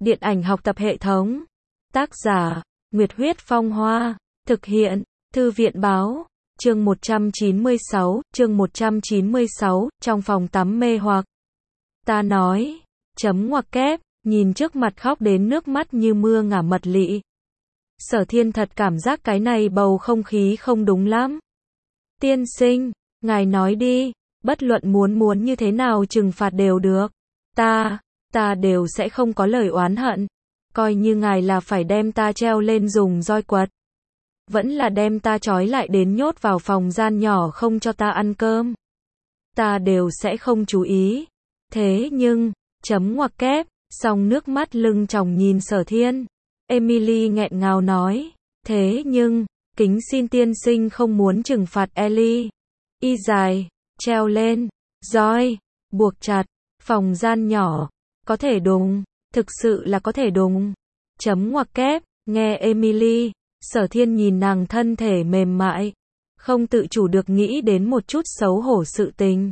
Điện ảnh học tập hệ thống. Tác giả, Nguyệt Huyết Phong Hoa. Thực hiện, Thư viện Báo. Chương 196, trong phòng tắm mê hoặc. Ta nói, chấm ngoặc kép, nhìn trước mặt khóc đến nước mắt như mưa ngả mật lị. Sở Thiên thật cảm giác cái này bầu không khí không đúng lắm. Tiên sinh, ngài nói đi, bất luận muốn như thế nào trừng phạt đều được. Ta đều sẽ không có lời oán hận. Coi như ngài là phải đem ta treo lên dùng roi quật. Vẫn là đem ta trói lại đến nhốt vào phòng gian nhỏ không cho ta ăn cơm. Ta đều sẽ không chú ý. Thế nhưng, chấm ngoặc kép, song nước mắt lưng tròng nhìn Sở Thiên. Emily nghẹn ngào nói, thế nhưng, kính xin tiên sinh không muốn trừng phạt Ellie. Y dài, treo lên, roi, buộc chặt, phòng gian nhỏ, có thể đùng, thực sự là có thể đùng. Chấm ngoặc kép, nghe Emily, Sở Thiên nhìn nàng thân thể mềm mại, không tự chủ được nghĩ đến một chút xấu hổ sự tình.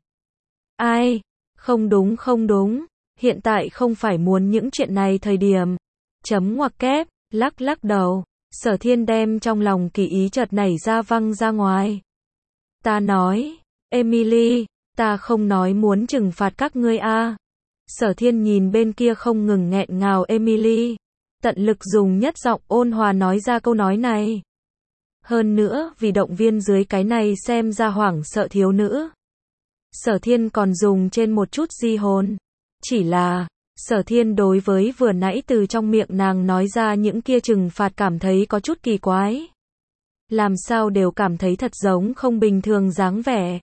Ai? Không đúng, hiện tại không phải muốn những chuyện này thời điểm. Chấm ngoặc kép, lắc đầu, Sở Thiên đem trong lòng kỳ ý chợt nảy ra văng ra ngoài. Ta nói, Emily, ta không nói muốn trừng phạt các ngươi a. Sở Thiên nhìn bên kia không ngừng nghẹn ngào Emily, tận lực dùng nhất giọng ôn hòa nói ra câu nói này. Hơn nữa, vì động viên dưới cái này xem ra hoảng sợ thiếu nữ. Sở Thiên còn dùng trên một chút di hồn. Chỉ là, Sở Thiên đối với vừa nãy từ trong miệng nàng nói ra những kia trừng phạt cảm thấy có chút kỳ quái. Làm sao đều cảm thấy thật giống không bình thường dáng vẻ.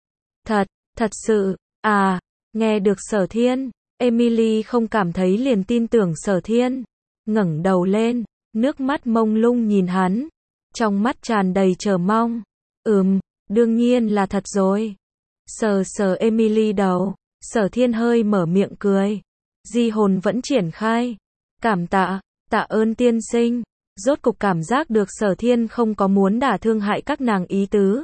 Thật sự, nghe được Sở Thiên, Emily không cảm thấy liền tin tưởng Sở Thiên. Ngẩng đầu lên, nước mắt mông lung nhìn hắn. Trong mắt tràn đầy chờ mong. Đương nhiên là thật rồi. Sờ Emily đầu, Sở Thiên hơi mở miệng cười. Di hồn vẫn triển khai. Cảm tạ ơn tiên sinh. Rốt cục cảm giác được Sở Thiên không có muốn đả thương hại các nàng ý tứ.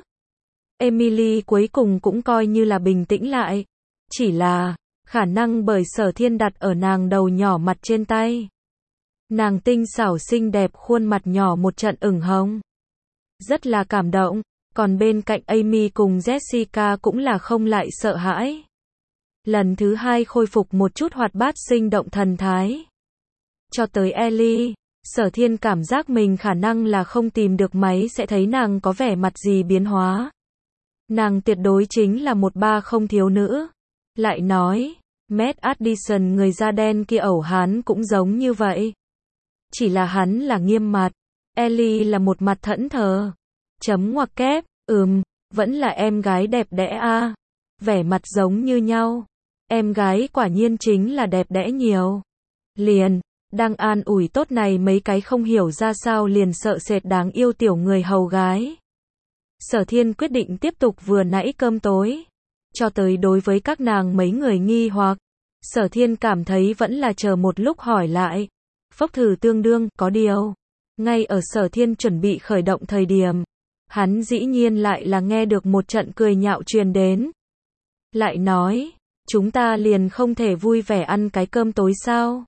Emily cuối cùng cũng coi như là bình tĩnh lại. Chỉ là, khả năng bởi Sở Thiên đặt ở nàng đầu nhỏ mặt trên tay. Nàng tinh xảo xinh đẹp khuôn mặt nhỏ một trận ửng hồng. Rất là cảm động, còn bên cạnh Amy cùng Jessica cũng là không lại sợ hãi. Lần thứ hai khôi phục một chút hoạt bát sinh động thần thái. Cho tới Ellie, Sở Thiên cảm giác mình khả năng là không tìm được máy sẽ thấy nàng có vẻ mặt gì biến hóa. Nàng tuyệt đối chính là một ba không thiếu nữ. Lại nói, Matt Addison người da đen kia ẩu hắn cũng giống như vậy. Chỉ là hắn là nghiêm mặt, Ellie là một mặt thẫn thờ. Chấm ngoặc kép, vẫn là em gái đẹp đẽ a. Vẻ mặt giống như nhau. Em gái quả nhiên chính là đẹp đẽ nhiều. Liền, đang an ủi tốt này mấy cái không hiểu ra sao liền sợ sệt đáng yêu tiểu người hầu gái. Sở Thiên quyết định tiếp tục vừa nãy cơm tối. Cho tới đối với các nàng mấy người nghi hoặc, Sở Thiên cảm thấy vẫn là chờ một lúc hỏi lại. Phốc thử tương đương, có điều. Ngay ở Sở Thiên chuẩn bị khởi động thời điểm, hắn dĩ nhiên lại là nghe được một trận cười nhạo truyền đến. Lại nói, chúng ta liền không thể vui vẻ ăn cái cơm tối sao?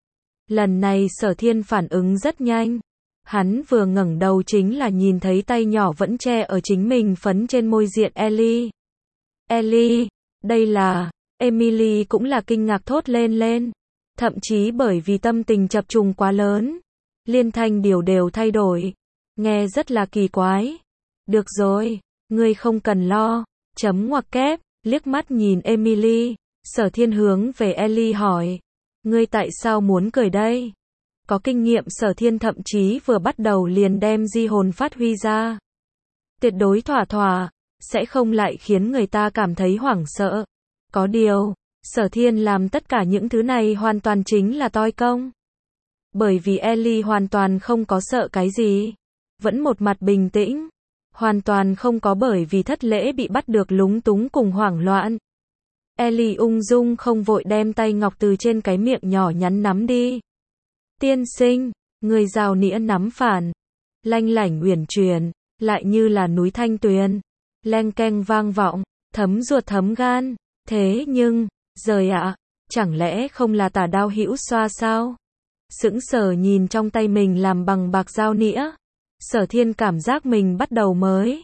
Lần này Sở Thiên phản ứng rất nhanh. Hắn vừa ngẩng đầu chính là nhìn thấy tay nhỏ vẫn che ở chính mình phấn trên môi diện Ellie. Ellie, đây là... Emily cũng là kinh ngạc thốt lên. Thậm chí bởi vì tâm tình chập trùng quá lớn. Liên thanh đều thay đổi. Nghe rất là kỳ quái. Được rồi, ngươi không cần lo. Chấm ngoặc kép, liếc mắt nhìn Emily. Sở Thiên hướng về Ellie hỏi. Ngươi tại sao muốn cười đây? Có kinh nghiệm Sở Thiên thậm chí vừa bắt đầu liền đem di hồn phát huy ra. Tuyệt đối thỏa, sẽ không lại khiến người ta cảm thấy hoảng sợ. Có điều, Sở Thiên làm tất cả những thứ này hoàn toàn chính là toi công. Bởi vì Ellie hoàn toàn không có sợ cái gì. Vẫn một mặt bình tĩnh. Hoàn toàn không có bởi vì thất lễ bị bắt được lúng túng cùng hoảng loạn. Ellie ung dung không vội đem tay ngọc từ trên cái miệng nhỏ nhắn nắm đi. Tiên sinh, người rào nĩa nắm phản. Lanh lảnh uyển chuyển, lại như là núi thanh tuyền. Leng keng vang vọng, thấm ruột thấm gan. Thế nhưng, rời ạ, chẳng lẽ không là tả đao hữu xoa sao? sững sờ nhìn trong tay mình làm bằng bạc dao nĩa. Sở Thiên cảm giác mình bắt đầu mới.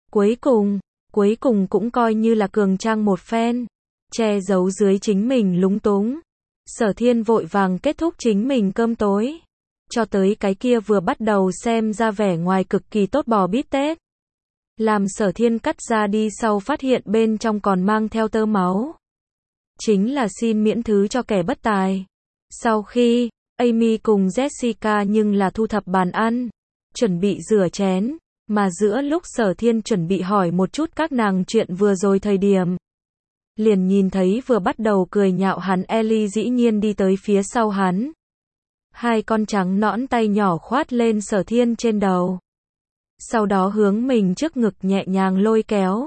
Cuối cùng cũng coi như là cường trang một phen, che giấu dưới chính mình lúng túng. Sở Thiên vội vàng kết thúc chính mình cơm tối, cho tới cái kia vừa bắt đầu xem ra vẻ ngoài cực kỳ tốt bò bít tết. Làm Sở Thiên cắt ra đi sau phát hiện bên trong còn mang theo tơ máu. Chính là xin miễn thứ cho kẻ bất tài. Sau khi, Amy cùng Jessica nhưng là thu thập bàn ăn, chuẩn bị rửa chén, mà giữa lúc Sở Thiên chuẩn bị hỏi một chút các nàng chuyện vừa rồi thời điểm. Liền nhìn thấy vừa bắt đầu cười nhạo hắn Ellie dĩ nhiên đi tới phía sau hắn. Hai con trắng nõn tay nhỏ khoát lên Sở Thiên trên đầu. Sau đó hướng mình trước ngực nhẹ nhàng lôi kéo.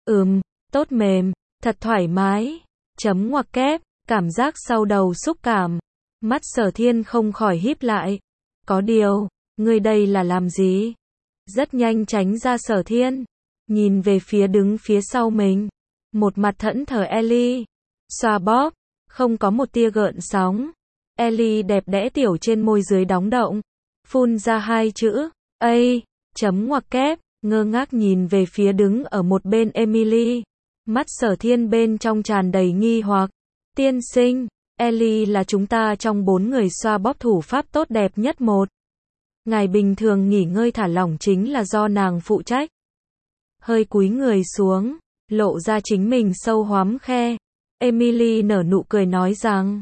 Tốt mềm, thật thoải mái. Chấm ngoặc kép, cảm giác sau đầu xúc cảm. Mắt Sở Thiên không khỏi híp lại. Có điều, ngươi đây là làm gì? Rất nhanh tránh ra Sở Thiên. Nhìn về phía đứng phía sau mình. Một mặt thẫn thờ Ellie. Xoa bóp, không có một tia gợn sóng. Ellie đẹp đẽ tiểu trên môi dưới đóng động. Phun ra hai chữ. Chấm ngoặc kép, ngơ ngác nhìn về phía đứng ở một bên Emily. Mắt Sở Thiên bên trong tràn đầy nghi hoặc. Tiên sinh, Ellie là chúng ta trong 4 người xoa bóp thủ pháp tốt đẹp nhất một. Ngày bình thường nghỉ ngơi thả lỏng chính là do nàng phụ trách. Hơi cúi người xuống, lộ ra chính mình sâu hoắm khe. Emily nở nụ cười nói rằng,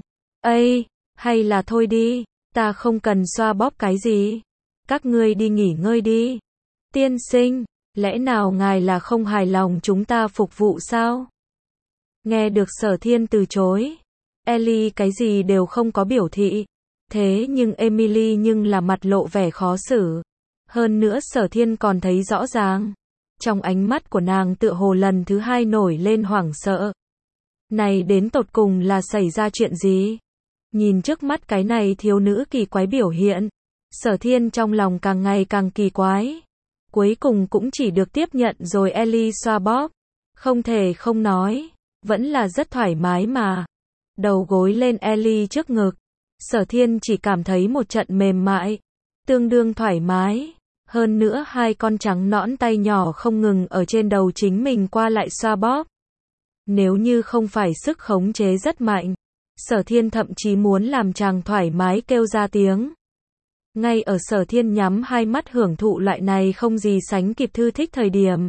hay là thôi đi, ta không cần xoa bóp cái gì. Các ngươi đi nghỉ ngơi đi. Tiên sinh, lẽ nào ngài là không hài lòng chúng ta phục vụ sao? Nghe được Sở Thiên từ chối, Ellie cái gì đều không có biểu thị. Thế nhưng Emily nhưng là mặt lộ vẻ khó xử. Hơn nữa Sở Thiên còn thấy rõ ràng. Trong ánh mắt của nàng tựa hồ lần thứ hai nổi lên hoảng sợ. Này đến tột cùng là xảy ra chuyện gì? Nhìn trước mắt cái này thiếu nữ kỳ quái biểu hiện. Sở Thiên trong lòng càng ngày càng kỳ quái. Cuối cùng cũng chỉ được tiếp nhận rồi Ellie xoa bóp. Không thể không nói, vẫn là rất thoải mái mà. Đầu gối lên Ellie trước ngực. Sở Thiên chỉ cảm thấy một trận mềm mại, tương đương thoải mái. Hơn nữa hai con trắng nõn tay nhỏ không ngừng ở trên đầu chính mình qua lại xoa bóp. Nếu như không phải sức khống chế rất mạnh, Sở Thiên thậm chí muốn làm chàng thoải mái kêu ra tiếng. Ngay ở Sở Thiên nhắm hai mắt hưởng thụ loại này không gì sánh kịp thư thích thời điểm.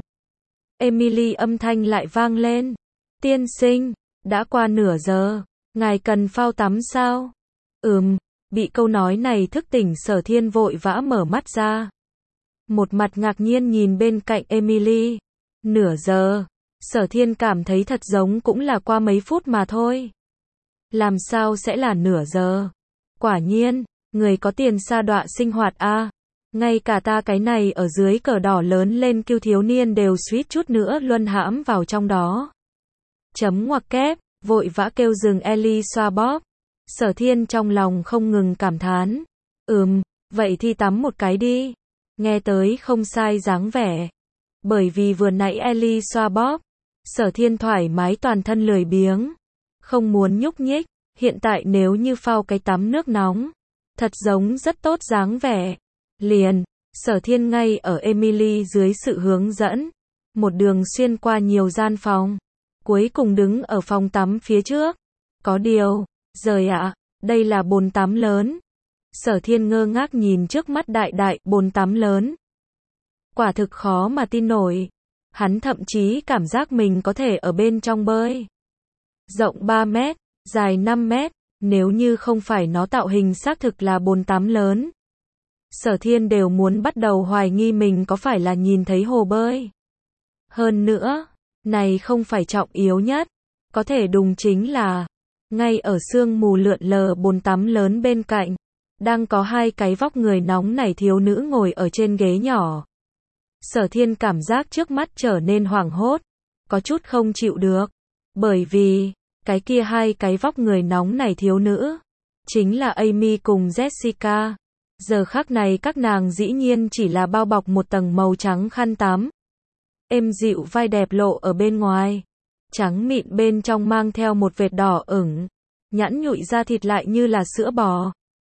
Emily âm thanh lại vang lên. Tiên sinh, đã qua nửa giờ, ngài cần phao tắm sao? Bị câu nói này thức tỉnh Sở Thiên vội vã mở mắt ra. Một mặt ngạc nhiên nhìn bên cạnh Emily. Nửa giờ, Sở Thiên cảm thấy thật giống cũng là qua mấy phút mà thôi. Làm sao sẽ là nửa giờ? Quả nhiên, người có tiền sa đọa sinh hoạt a. Ngay cả ta cái này ở dưới cờ đỏ lớn lên kiêu thiếu niên đều suýt chút nữa luân hãm vào trong đó. Chấm ngoặc kép, vội vã kêu dừng Ellie xoa bóp. Sở Thiên trong lòng không ngừng cảm thán. Vậy thì tắm một cái đi. Nghe tới không sai dáng vẻ. Bởi vì vừa nãy Ellie xoa bóp, Sở Thiên thoải mái toàn thân lười biếng. Không muốn nhúc nhích, hiện tại nếu như phao cái tắm nước nóng, thật giống rất tốt dáng vẻ. Liền, Sở Thiên ngay ở Emily dưới sự hướng dẫn, một đường xuyên qua nhiều gian phòng, cuối cùng đứng ở phòng tắm phía trước. Có điều, giời ạ, đây là bồn tắm lớn. Sở Thiên ngơ ngác nhìn trước mắt đại bồn tắm lớn. Quả thực khó mà tin nổi. Hắn thậm chí cảm giác mình có thể ở bên trong bơi. Rộng 3 mét, dài 5 mét, nếu như không phải nó tạo hình xác thực là bồn tắm lớn. Sở Thiên đều muốn bắt đầu hoài nghi mình có phải là nhìn thấy hồ bơi. Hơn nữa, này không phải trọng yếu nhất, có thể đùng chính là, ngay ở sương mù lượn lờ bồn tắm lớn bên cạnh, đang có hai cái vóc người nóng nảy thiếu nữ ngồi ở trên ghế nhỏ. Sở Thiên cảm giác trước mắt trở nên hoảng hốt, có chút không chịu được, bởi vì, cái kia hai cái vóc người nóng nảy thiếu nữ, chính là Amy cùng Jessica. Giờ khắc này các nàng dĩ nhiên chỉ là bao bọc một tầng màu trắng khăn tắm. Êm dịu vai đẹp lộ ở bên ngoài, trắng mịn bên trong mang theo một vệt đỏ ửng, nhẵn nhụi da thịt lại như là sữa bò.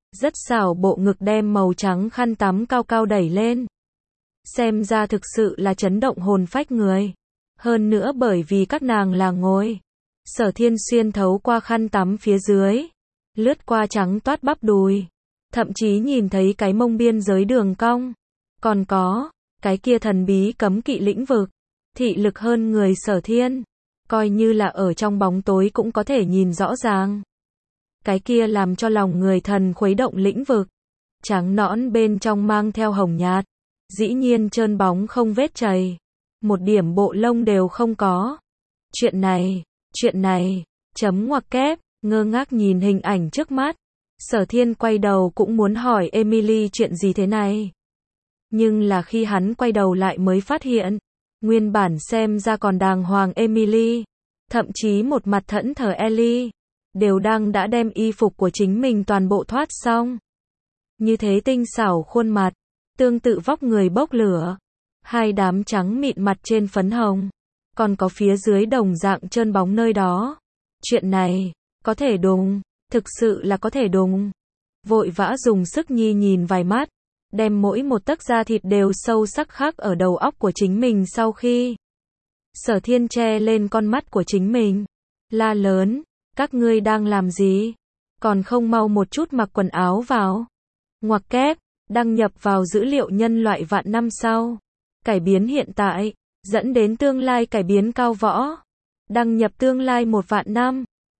rất xảo bộ ngực đem màu trắng khăn tắm cao cao đẩy lên. Xem ra thực sự là chấn động hồn phách người. Hơn nữa bởi vì các nàng là ngồi. Sở Thiên xuyên thấu qua khăn tắm phía dưới, lướt qua trắng toát bắp đùi, thậm chí nhìn thấy cái mông biên giới đường cong. Còn có, cái kia thần bí cấm kỵ lĩnh vực, thị lực hơn người Sở Thiên, coi như là ở trong bóng tối cũng có thể nhìn rõ ràng. Cái kia làm cho lòng người thần khuấy động lĩnh vực, trắng nõn bên trong mang theo hồng nhạt, dĩ nhiên trơn bóng không vết chày, một điểm bộ lông đều không có. Chuyện này, chấm ngoặc kép, ngơ ngác nhìn hình ảnh trước mắt. Sở Thiên quay đầu cũng muốn hỏi Emily chuyện gì thế này. Nhưng là khi hắn quay đầu lại mới phát hiện, nguyên bản xem ra còn đàng hoàng Emily, thậm chí một mặt thẫn thờ Ellie, đều đã đem y phục của chính mình toàn bộ thoát xong. Như thế tinh xảo khuôn mặt, tương tự vóc người bốc lửa, hai đám trắng mịn mặt trên phấn hồng, còn có phía dưới đồng dạng trơn bóng nơi đó. Chuyện này, có thể đùng, thực sự là có thể đùng. Vội vã dùng sức nhìn vài mắt, đem mỗi một tấc da thịt đều sâu sắc khắc ở đầu óc của chính mình sau khi. Sở Thiên che lên con mắt của chính mình, la lớn, các ngươi đang làm gì? Còn không mau một chút mặc quần áo vào. Ngoặc kép, đăng nhập vào dữ liệu nhân loại vạn năm sau. Cải biến hiện tại, dẫn đến tương lai cải biến cao võ. Đăng nhập tương lai 1 vạn năm.